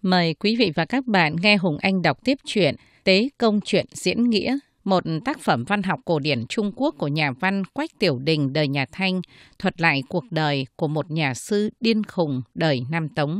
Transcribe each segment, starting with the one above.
Mời quý vị và các bạn nghe Hùng Anh đọc tiếp truyện Tế Công Truyện Diễn Nghĩa, một tác phẩm văn học cổ điển Trung Quốc của nhà văn Quách Tiểu Đình đời nhà Thanh, thuật lại cuộc đời của một nhà sư điên khùng đời Nam Tống.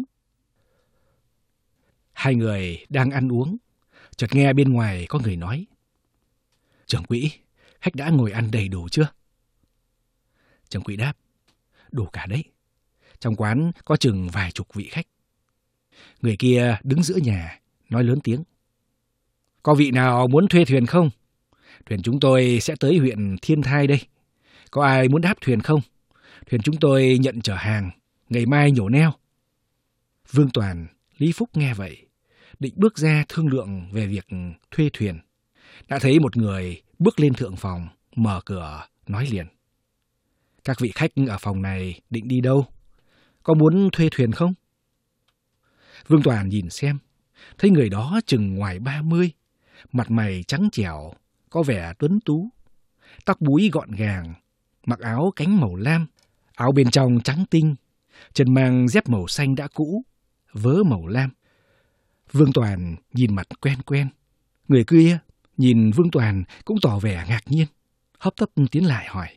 Hai người đang ăn uống, chợt nghe bên ngoài có người nói: "Trưởng quỹ, khách đã ngồi ăn đầy đủ chưa?" Trưởng quỹ đáp: "Đủ cả đấy. Trong quán có chừng vài chục vị khách." Người kia đứng giữa nhà, nói lớn tiếng: "Có vị nào muốn thuê thuyền không? Thuyền chúng tôi sẽ tới huyện Thiên Thai đây. Có ai muốn đáp thuyền không? Thuyền chúng tôi nhận chở hàng, ngày mai nhổ neo." Vương Toàn, Lý Phúc nghe vậy, định bước ra thương lượng về việc thuê thuyền. Đã thấy một người bước lên thượng phòng, mở cửa, nói liền: "Các vị khách ở phòng này định đi đâu? Có muốn thuê thuyền không?" Vương Toàn nhìn xem, thấy người đó chừng ngoài 30, mặt mày trắng trẻo, có vẻ tuấn tú, tóc búi gọn gàng, mặc áo cánh màu lam, áo bên trong trắng tinh, chân mang dép màu xanh đã cũ, vớ màu lam. Vương Toàn nhìn mặt quen quen. Người kia nhìn Vương Toàn cũng tỏ vẻ ngạc nhiên, hấp tấp tiến lại hỏi: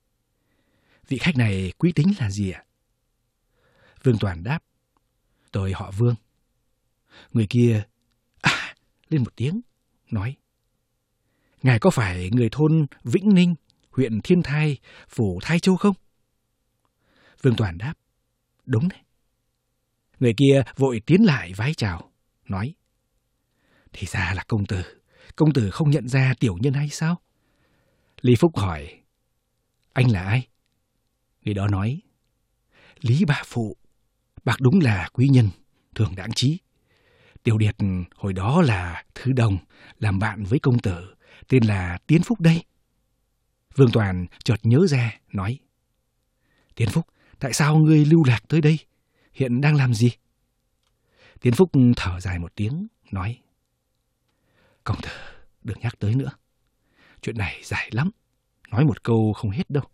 "Vị khách này quý tính là gì ạ?" Vương Toàn đáp: "Tôi họ Vương." Người kia lên một tiếng, nói: "Ngài có phải người thôn Vĩnh Ninh, huyện Thiên Thai, phủ Thái Châu không?" Vương Toàn đáp: "Đúng đấy." Người kia vội tiến lại vái chào, nói: "Thì ra là công tử không nhận ra tiểu nhân hay sao?" Lý Phúc hỏi: "Anh là ai?" Người đó nói: "Lý Bá Phụ, bác đúng là quý nhân, thường đãng trí. Tiểu Điệt hồi đó là thứ đồng, làm bạn với công tử, tên là Tiến Phúc đây." Vương Toàn chợt nhớ ra, nói: "Tiến Phúc, tại sao ngươi lưu lạc tới đây? Hiện đang làm gì?" Tiến Phúc thở dài một tiếng, nói: "Công tử, đừng nhắc tới nữa. Chuyện này dài lắm, nói một câu không hết đâu."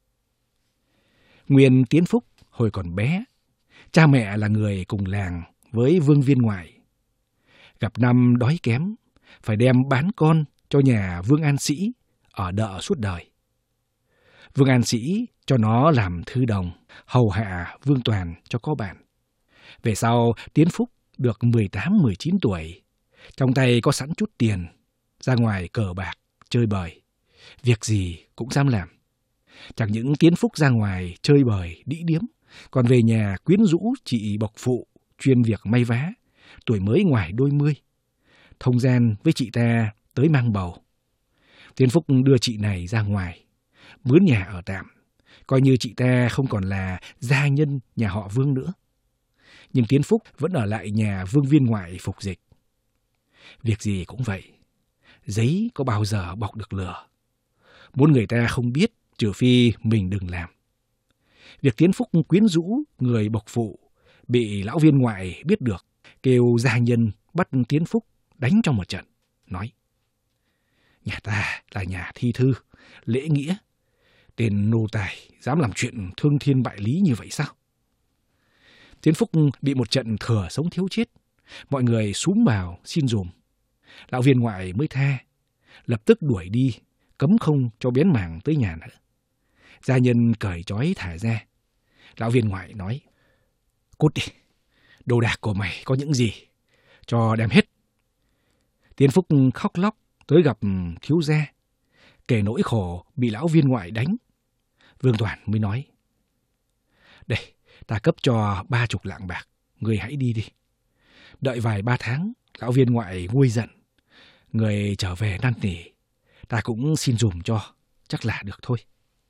Nguyên Tiến Phúc hồi còn bé, cha mẹ là người cùng làng với Vương Viên Ngoại. Gặp năm đói kém, phải đem bán con cho nhà Vương An Sĩ ở đợ suốt đời. Vương An Sĩ cho nó làm thư đồng, hầu hạ Vương Toàn cho có bạn. Về sau, Tiến Phúc được 18-19 tuổi, trong tay có sẵn chút tiền, ra ngoài cờ bạc, chơi bời, việc gì cũng dám làm. Chẳng những Tiến Phúc ra ngoài chơi bời, đĩ điếm, còn về nhà quyến rũ chị bộc phụ, chuyên việc may vá, tuổi mới ngoài đôi mươi, thông gian với chị ta tới mang bầu. Tiến Phúc đưa chị này ra ngoài, mướn nhà ở tạm, coi như chị ta không còn là gia nhân nhà họ Vương nữa. Nhưng Tiến Phúc vẫn ở lại nhà Vương Viên Ngoại phục dịch. Việc gì cũng vậy, giấy có bao giờ bọc được lửa. Muốn người ta không biết, trừ phi mình đừng làm. Việc Tiến Phúc quyến rũ người bộc phụ bị lão Viên Ngoại biết được, kêu gia nhân bắt Tiến Phúc đánh cho một trận, nói: "Nhà ta là nhà thi thư, lễ nghĩa, tên nô tài dám làm chuyện thương thiên bại lý như vậy sao?" Tiến Phúc bị một trận thừa sống thiếu chết, mọi người xúm vào xin dùm. Lão Viên Ngoại mới tha, lập tức đuổi đi, cấm không cho bén mảng tới nhà nữa. Gia nhân cởi trói thả ra. Lão Viên Ngoại nói: "Cút đi, đồ đạc của mày có những gì, cho đem hết." Tiến Phúc khóc lóc tới gặp thiếu gia, kể nỗi khổ bị lão Viên Ngoại đánh. Vương Toàn mới nói: "Đây, ta cấp cho 30 lạng bạc, người hãy đi đi. Đợi vài 3 tháng, lão Viên Ngoại nguôi giận, người trở về năn nỉ, ta cũng xin dùm cho, chắc là được thôi."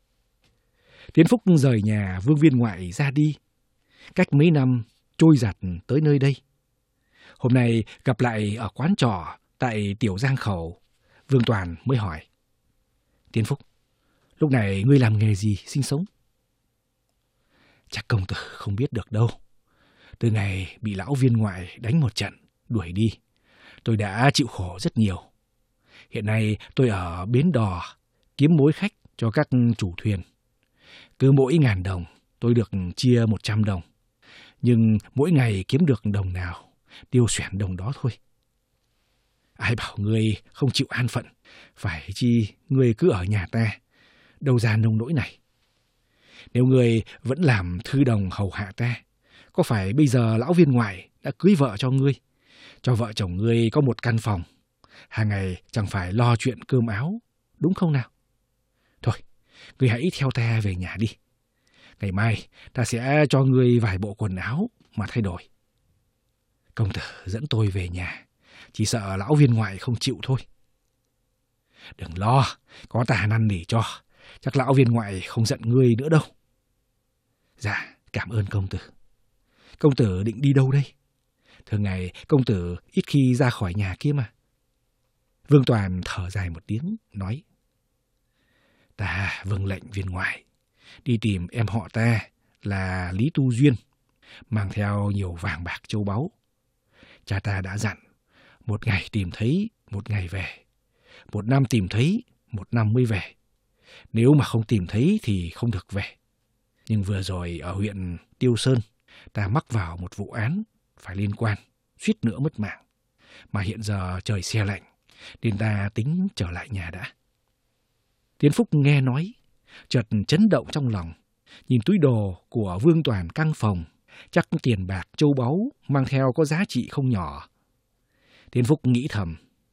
Tiến Phúc rời nhà Vương Viên Ngoại ra đi, cách mấy năm trôi giặt tới nơi đây. Hôm nay gặp lại ở quán trọ tại Tiểu Giang Khẩu, Vương Toàn mới hỏi: "Tiến Phúc, lúc này ngươi làm nghề gì sinh sống?" "Chắc công tử không biết được đâu. Từ ngày bị lão Viên Ngoại đánh một trận, đuổi đi, tôi đã chịu khổ rất nhiều. Hiện nay tôi ở bến đò, kiếm mối khách cho các chủ thuyền. Cứ mỗi 1000 đồng, tôi được chia 100 đồng. Nhưng mỗi ngày kiếm được đồng nào, tiêu xoẻn đồng đó thôi. Ai bảo ngươi không chịu an phận, phải chi ngươi cứ ở nhà ta, đâu ra nông nỗi này. Nếu ngươi vẫn làm thư đồng hầu hạ ta, có phải bây giờ lão viên ngoại đã cưới vợ cho ngươi, cho vợ chồng ngươi có một căn phòng, hàng ngày chẳng phải lo chuyện cơm áo, đúng không nào? Thôi, ngươi hãy theo ta về nhà đi. Ngày mai ta sẽ cho ngươi vài bộ quần áo mà thay đổi. Công tử dẫn tôi về nhà, chỉ sợ lão viên ngoại không chịu thôi. Đừng lo, có ta năn nỉ cho, chắc lão viên ngoại không giận ngươi nữa đâu. Dạ, cảm ơn công tử. Công tử định đi đâu đây? Thường ngày công tử ít khi ra khỏi nhà kia mà. Vương Toàn thở dài một tiếng, nói: Ta vâng lệnh viên ngoại, đi tìm em họ ta là Lý Tu Duyên, mang theo nhiều vàng bạc châu báu. Cha ta đã dặn, một ngày tìm thấy, một ngày về. Một năm tìm thấy, một năm mới về. Nếu mà không tìm thấy thì không được về. Nhưng vừa rồi ở huyện Tiêu Sơn, ta mắc vào một vụ án phải liên quan, suýt nữa mất mạng. Mà hiện giờ trời se lạnh, nên ta tính trở lại nhà đã. Tiến Phúc nghe nói, chợt chấn động trong lòng, nhìn túi đồ của Vương Toàn căng phòng, chắc tiền bạc châu báu mang theo có giá trị không nhỏ. Tiến Phúc nghĩ thầm,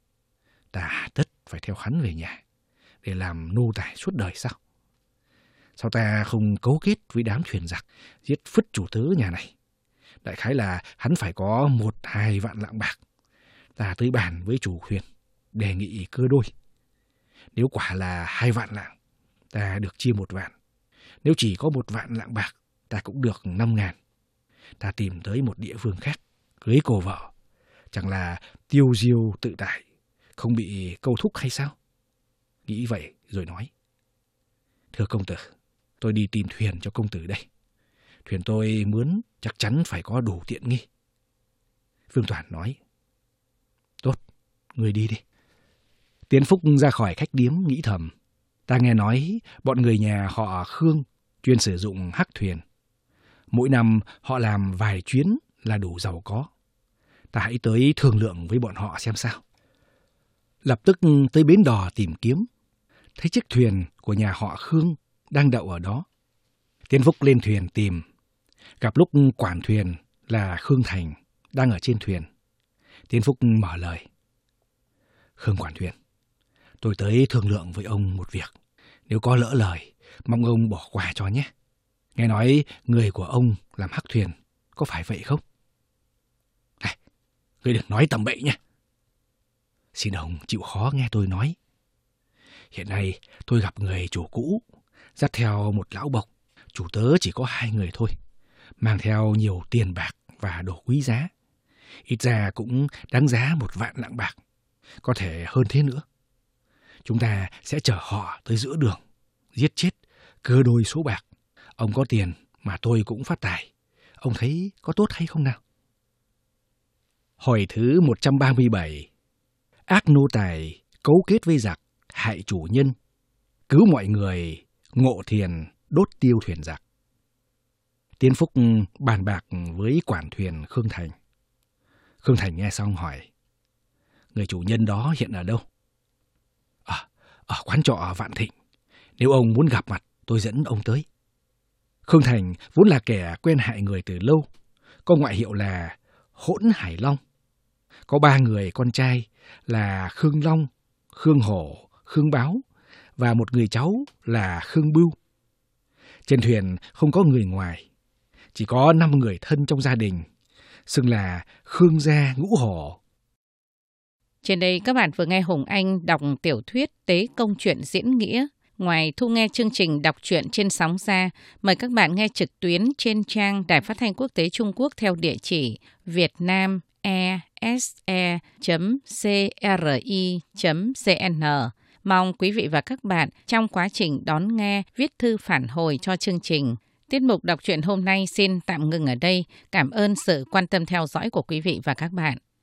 ta tất phải theo hắn về nhà, để làm nô tài suốt đời sao? Sao ta không cấu kết với đám thuyền giặc, giết phứt chủ tớ nhà này? Đại khái là hắn phải có 1-2 vạn lạng bạc. Ta tới bàn với chủ thuyền, đề nghị cưa đôi. Nếu quả là 2 vạn lạng, ta được chia 1 vạn. Nếu chỉ có 1 vạn lạng bạc, ta cũng được 5.000. Ta tìm tới một địa phương khác, cưới cô vợ. Chẳng là tiêu diêu tự tại, không bị câu thúc hay sao? Nghĩ vậy rồi nói: Thưa công tử, tôi đi tìm thuyền cho công tử đây. Thuyền tôi mướn chắc chắn phải có đủ tiện nghi. Vương Toàn nói: Tốt, người đi đi. Tiến Phúc ra khỏi khách điếm nghĩ thầm, ta nghe nói bọn người nhà họ Khương chuyên sử dụng hắc thuyền. Mỗi năm họ làm vài chuyến là đủ giàu có. Ta hãy tới thương lượng với bọn họ xem sao. Lập tức tới bến đò tìm kiếm, thấy chiếc thuyền của nhà họ Khương đang đậu ở đó. Tiến Phúc lên thuyền tìm, gặp lúc quản thuyền là Khương Thành đang ở trên thuyền. Tiến Phúc mở lời: Khương quản thuyền, tôi tới thương lượng với ông một việc. Nếu có lỡ lời, mong ông bỏ qua cho nhé. Nghe nói người của ông làm hắc thuyền, có phải vậy không? Này, ngươi đừng nói tầm bậy nhé. Xin ông chịu khó nghe tôi nói. Hiện nay tôi gặp người chủ cũ, dắt theo một lão bộc. Chủ tớ chỉ có 2 người thôi, mang theo nhiều tiền bạc và đồ quý giá. Ít ra cũng đáng giá 1 vạn lạng bạc, có thể hơn thế nữa. Chúng ta sẽ chở họ tới giữa đường, giết chết, cưa đôi số bạc. Ông có tiền mà tôi cũng phát tài. Ông thấy có tốt hay không nào? Hồi thứ 137. Ác nô tài cấu kết với giặc, hại chủ nhân, cứu mọi người, ngộ thiền, đốt tiêu thuyền giặc. Tiến Phúc bàn bạc với quản thuyền Khương Thành. Khương Thành nghe xong hỏi: Người chủ nhân đó hiện ở đâu? Ở quán trọ Vạn Thịnh. Nếu ông muốn gặp mặt, tôi dẫn ông tới. Khương Thành vốn là kẻ quen hại người từ lâu, có ngoại hiệu là Hỗn Hải Long. Có 3 người con trai là Khương Long, Khương Hổ, Khương Báo và một người cháu là Khương Bưu. Trên thuyền không có người ngoài, chỉ có 5 người thân trong gia đình, xưng là Khương gia Ngũ Hổ. Trên đây các bạn vừa nghe Hùng Anh đọc tiểu thuyết Tế Công Truyện Diễn Nghĩa. Ngoài thu nghe chương trình đọc truyện trên sóng ra, mời các bạn nghe trực tuyến trên trang Đài Phát thanh Quốc tế Trung Quốc theo địa chỉ vietnamese.cri.cn. Mong quý vị và các bạn trong quá trình đón nghe viết thư phản hồi cho chương trình. Tiết mục đọc truyện hôm nay xin tạm ngừng ở đây. Cảm ơn sự quan tâm theo dõi của quý vị và các bạn.